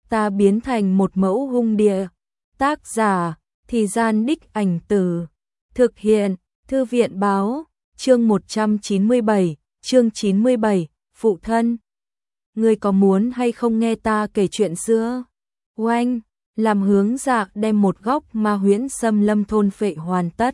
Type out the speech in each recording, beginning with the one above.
ta biến thành một mẫu hung địa. Tác giả, Thì Gian Đích Ảnh Từ. Thực hiện, Thư viện báo, chương 197, chương 97, phụ thân. Ngươi có muốn hay không nghe ta kể chuyện xưa? Oanh, làm Hướng Dạ đem một góc ma huyễn xâm lâm thôn phệ hoàn tất.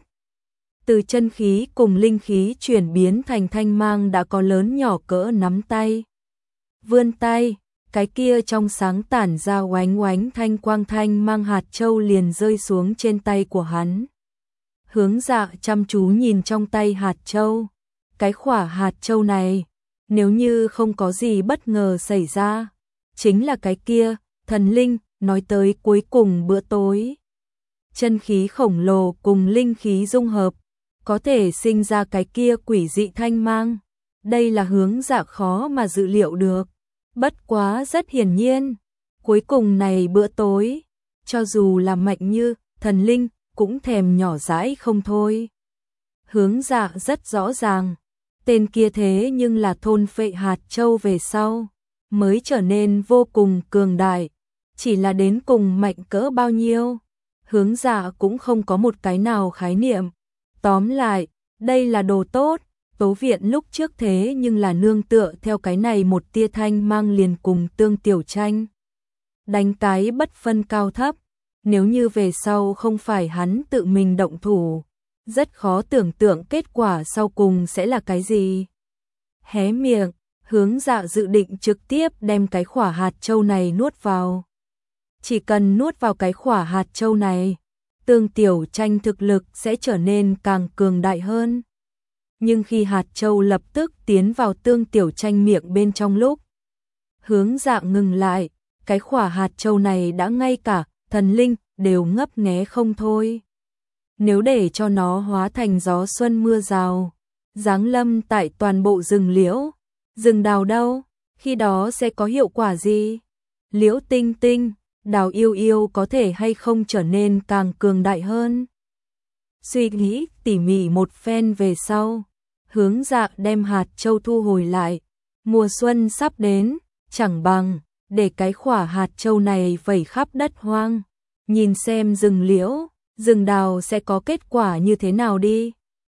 Từ chân khí cùng linh khí chuyển biến thành thanh mang đã có lớn nhỏ cỡ nắm tay. Vươn tay, cái kia trong sáng tản ra oánh oánh thanh quang thanh mang hạt châu liền rơi xuống trên tay của hắn. Hướng Dạ chăm chú nhìn trong tay hạt châu. Cái khỏa hạt châu này, nếu như không có gì bất ngờ xảy ra, chính là cái kia, thần linh, nói tới cuối cùng bữa tối. Chân khí khổng lồ cùng linh khí dung hợp, có thể sinh ra cái kia quỷ dị thanh mang. Đây là Hướng Dạ khó mà dự liệu được. Bất quá rất hiển nhiên, cuối cùng này bữa tối, cho dù là mạnh như thần linh, cũng thèm nhỏ dãi không thôi. Hướng Dạ rất rõ ràng, tên kia thế nhưng là thôn phệ hạt châu về sau, mới trở nên vô cùng cường đại, chỉ là đến cùng mạnh cỡ bao nhiêu, Hướng Dạ cũng không có một cái nào khái niệm. Tóm lại, đây là đồ tốt, Tố Viện lúc trước thế nhưng là nương tựa theo cái này một tia thanh mang liền cùng Tương Tiểu Tranh đánh cái bất phân cao thấp, nếu như về sau không phải hắn tự mình động thủ, rất khó tưởng tượng kết quả sau cùng sẽ là cái gì. Hé miệng, Hướng Dạ dự định trực tiếp đem cái khỏa hạt châu này nuốt vào. Chỉ cần nuốt vào cái khỏa hạt châu này, Tương Tiểu Tranh thực lực sẽ trở nên càng cường đại hơn. Nhưng khi hạt châu lập tức tiến vào Tương Tiểu Tranh miệng bên trong lúc, Hướng Dạ ngừng lại, cái khỏa hạt châu này đã ngay cả thần linh đều ngấp nghé không thôi. Nếu để cho nó hóa thành gió xuân mưa rào, giáng lâm tại toàn bộ rừng liễu, rừng đào đâu, khi đó sẽ có hiệu quả gì? Liễu Tinh Tinh, Đào Yêu Yêu có thể hay không trở nên càng cường đại hơn? Suy nghĩ tỉ mỉ một phen về sau, Hướng Dạ đem hạt châu thu hồi lại. Mùa xuân sắp đến, chẳng bằng để cái khỏa hạt châu này vẩy khắp đất hoang, nhìn xem rừng liễu, rừng đào sẽ có kết quả như thế nào đi.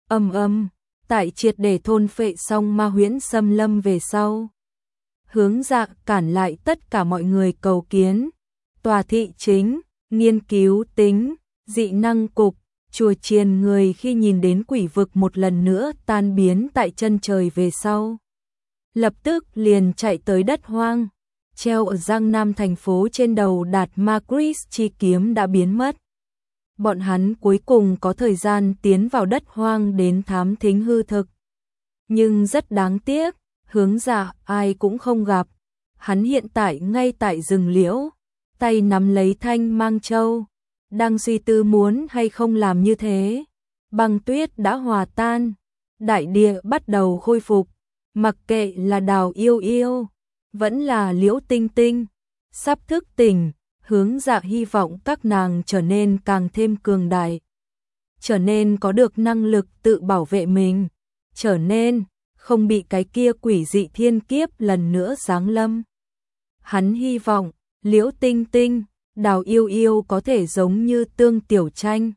Tại triệt để thôn phệ xong ma huyễn xâm lâm về sau, Hướng Dạ cản lại tất cả mọi người cầu kiến. Tòa thị chính, nghiên cứu tính, dị năng cục, chùa chiền người khi nhìn đến quỷ vực một lần nữa tan biến tại chân trời về sau, lập tức liền chạy tới đất hoang. Treo ở Giang Nam thành phố trên đầu Đạt Ma Chris chi kiếm đã biến mất. Bọn hắn cuối cùng có thời gian tiến vào đất hoang đến thám thính hư thực. Nhưng rất đáng tiếc, Hướng Dạ ai cũng không gặp. Hắn hiện tại ngay tại rừng liễu, tay nắm lấy thanh mang châu, đang suy tư muốn hay không làm như thế. Băng tuyết đã hòa tan, đại địa bắt đầu khôi phục, mặc kệ là Đào Yêu Yêu, vẫn là Liễu Tinh Tinh, sắp thức tỉnh, Hướng Dạ hy vọng các nàng trở nên càng thêm cường đại, trở nên có được năng lực tự bảo vệ mình, trở nên không bị cái kia quỷ dị thiên kiếp lần nữa giáng lâm. Hắn hy vọng Liễu Tinh Tinh, Đào Yêu Yêu có thể giống như Tương Tiểu Tranh.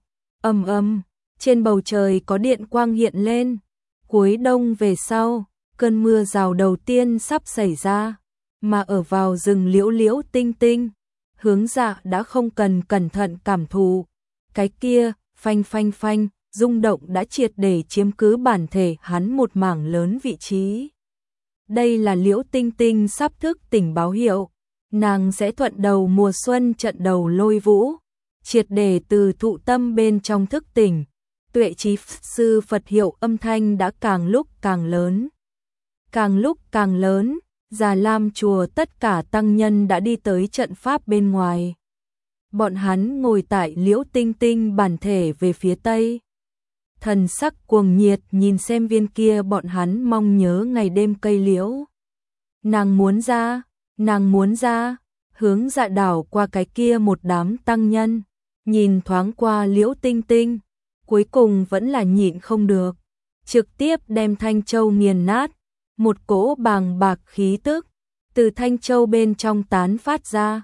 Trên bầu trời có điện quang hiện lên. Cuối đông về sau, cơn mưa rào đầu tiên sắp xảy ra, mà ở vào rừng liễu Liễu Tinh Tinh, Hướng Dạ đã không cần cẩn thận cảm thụ. Cái kia, phanh phanh phanh, rung động đã triệt để chiếm cứ bản thể hắn một mảng lớn vị trí. Đây là Liễu Tinh Tinh sắp thức tỉnh báo hiệu. Nàng sẽ thuận đầu mùa xuân trận đầu lôi vũ, triệt để từ thụ tâm bên trong thức tỉnh. Tuệ trí sư Phật hiệu âm thanh đã càng lúc càng lớn. Càng lúc càng lớn, Già Lam chùa tất cả tăng nhân đã đi tới trận pháp bên ngoài. Bọn hắn ngồi tại Liễu Tinh Tinh bản thể về phía tây. Thần sắc cuồng nhiệt nhìn xem viên kia bọn hắn mong nhớ ngày đêm cây liễu. Nàng muốn ra, Hướng Dạ đảo qua cái kia một đám tăng nhân, nhìn thoáng qua Liễu Tinh Tinh, cuối cùng vẫn là nhịn không được, trực tiếp đem thanh châu nghiền nát, một cỗ bàng bạc khí tức từ thanh châu bên trong tán phát ra,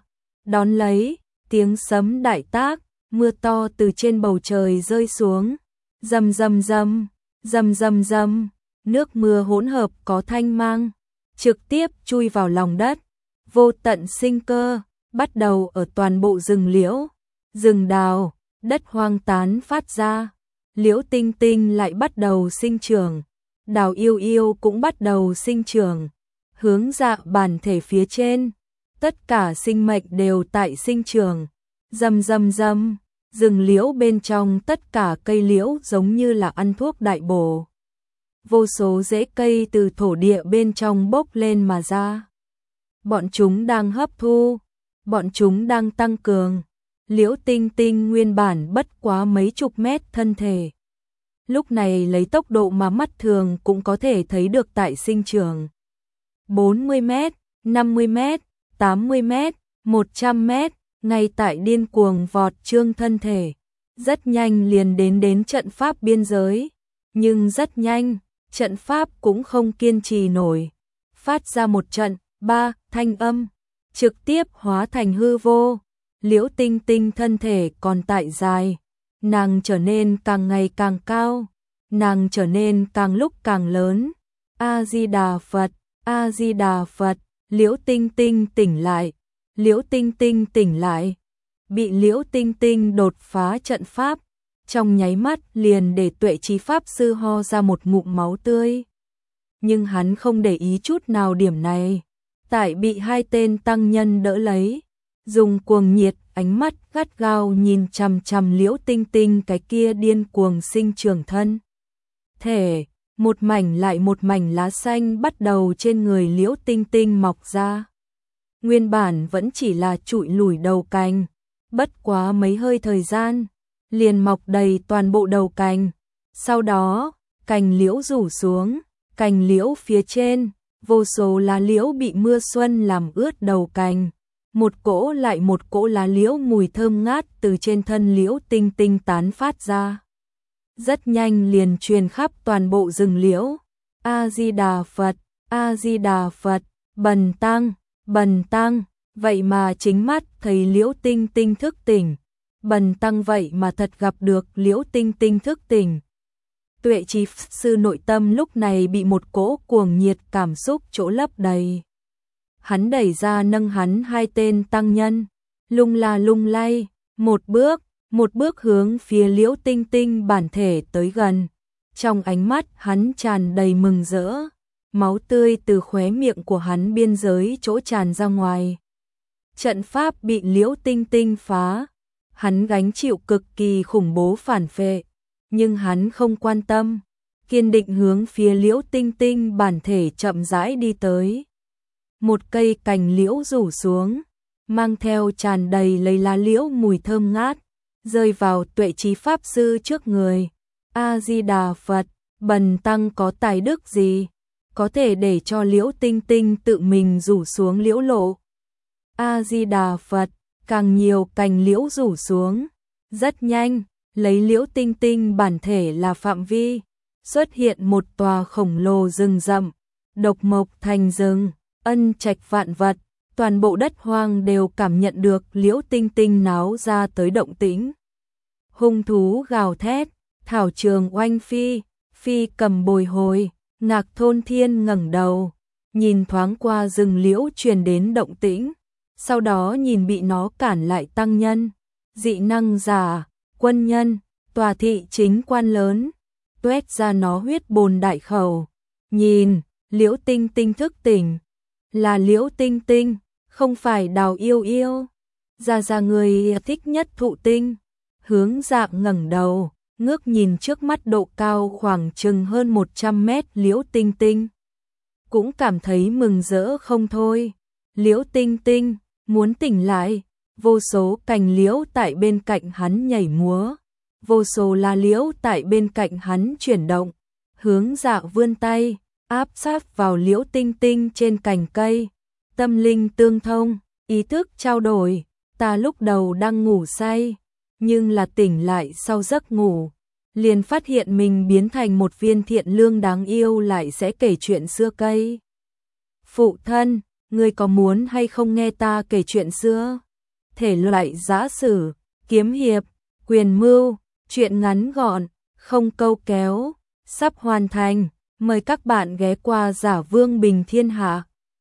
Đón lấy, tiếng sấm đại tác, mưa to từ trên bầu trời rơi xuống. Rầm rầm rầm, rầm rầm rầm, nước mưa hỗn hợp có thanh mang, trực tiếp chui vào lòng đất. Vô tận sinh cơ bắt đầu ở toàn bộ rừng liễu, rừng đào, đất hoang tán phát ra. Liễu tinh tinh lại bắt đầu sinh trưởng, đào yêu yêu cũng bắt đầu sinh trưởng, hướng dạ bản thể phía trên. Tất cả sinh mệnh đều tại sinh trưởng. Rầm rầm rầm, rừng liễu bên trong tất cả cây liễu giống như là ăn thuốc đại bổ. Vô số rễ cây từ thổ địa bên trong bốc lên mà ra. Bọn chúng đang hấp thu, bọn chúng đang tăng cường. Liễu tinh tinh nguyên bản bất quá mấy chục mét thân thể, lúc này lấy tốc độ mà mắt thường cũng có thể thấy được tại sinh trưởng. 40 mét, 50 mét, 80 mét, 100 mét, ngay tại điên cuồng vọt trương thân thể. Rất nhanh liền đến trận pháp biên giới, nhưng rất nhanh, trận pháp cũng không kiên trì nổi. Phát ra một trận, ba, thanh âm, trực tiếp hóa thành hư vô. Liễu tinh tinh thân thể còn tại dài, nàng trở nên càng ngày càng cao, nàng trở nên càng lúc càng lớn. A-di-đà Phật, A-di-đà Phật, Liễu tinh tinh tỉnh lại, Liễu tinh tinh tỉnh lại. Bị Liễu tinh tinh đột phá trận pháp, trong nháy mắt liền để Tuệ Trí Pháp Sư ho ra một ngụm máu tươi. Nhưng hắn không để ý chút nào điểm này, tại bị hai tên tăng nhân đỡ lấy, dùng cuồng nhiệt ánh mắt gắt gao nhìn chằm chằm Liễu tinh tinh cái kia điên cuồng sinh trưởng thân thể. Một mảnh lại một mảnh lá xanh bắt đầu trên người Liễu tinh tinh mọc ra. Nguyên bản vẫn chỉ là trụi lủi đầu cành, bất quá mấy hơi thời gian, liền mọc đầy toàn bộ đầu cành. Sau đó, cành liễu rủ xuống, cành liễu phía trên, vô số lá liễu bị mưa xuân làm ướt đầu cành. Một cỗ lại một cỗ lá liễu mùi thơm ngát từ trên thân Liễu tinh tinh tán phát ra. Rất nhanh liền truyền khắp toàn bộ rừng liễu. A-di-đà Phật, A-di-đà Phật, bần tăng, vậy mà chính mắt thấy Liễu tinh tinh thức tỉnh. Bần tăng vậy mà thật gặp được Liễu tinh tinh thức tỉnh. Tuệ Trí Sư nội tâm lúc này bị một cỗ cuồng nhiệt cảm xúc chỗ lấp đầy. Hắn đẩy ra nâng hắn hai tên tăng nhân, lung la lung lay, một bước hướng phía Liễu tinh tinh bản thể tới gần. Trong ánh mắt hắn tràn đầy mừng rỡ, máu tươi từ khóe miệng của hắn biên giới chỗ tràn ra ngoài. Trận pháp bị Liễu tinh tinh phá, hắn gánh chịu cực kỳ khủng bố phản phệ, nhưng hắn không quan tâm, kiên định hướng phía Liễu tinh tinh bản thể chậm rãi đi tới. Một cây cành liễu rủ xuống, mang theo tràn đầy lấy lá liễu mùi thơm ngát, rơi vào Tuệ Trí Pháp Sư trước người. A-di-đà Phật, bần tăng có tài đức gì, có thể để cho Liễu tinh tinh tự mình rủ xuống liễu lộ. A-di-đà Phật, càng nhiều cành liễu rủ xuống. Rất nhanh, lấy Liễu tinh tinh bản thể là phạm vi, xuất hiện một tòa khổng lồ rừng rậm, độc mộc thành rừng. Ân trạch vạn vật, toàn bộ đất hoang đều cảm nhận được Liễu tinh tinh náo ra tới động tĩnh. Hung thú gào thét, thảo trường oanh phi, phi cầm bồi hồi. Ngạc Thôn Thiên ngẩng đầu, nhìn thoáng qua rừng liễu truyền đến động tĩnh, sau đó nhìn bị nó cản lại tăng nhân, dị năng giả, quân nhân, tòa thị chính quan lớn, tuét ra nó huyết bồn đại khẩu. Nhìn, Liễu tinh tinh thức tỉnh. Là Liễu tinh tinh, không phải Đào yêu yêu. Ra người thích nhất thụ tinh. Hướng Dạ ngẩng đầu, ngước nhìn trước mắt độ cao khoảng chừng hơn 100 mét Liễu tinh tinh. Cũng cảm thấy mừng rỡ không thôi. Liễu tinh tinh, muốn tỉnh lại. Vô số cành liễu tại bên cạnh hắn nhảy múa. Vô số lá liễu tại bên cạnh hắn chuyển động. Hướng Dạ vươn tay, áp sát vào Liễu tinh tinh trên cành cây. Tâm linh tương thông, ý thức trao đổi. Ta lúc đầu đang ngủ say, nhưng là tỉnh lại sau giấc ngủ, liền phát hiện mình biến thành một viên thiện lương đáng yêu lại sẽ kể chuyện xưa cây. Phụ thân, ngươi có muốn hay không nghe ta kể chuyện xưa? thể loại giã sử, kiếm hiệp, quyền mưu, truyện ngắn gọn, không câu kéo, sắp hoàn thành. Mời các bạn ghé qua Giả Vương Bình Thiên Hạ.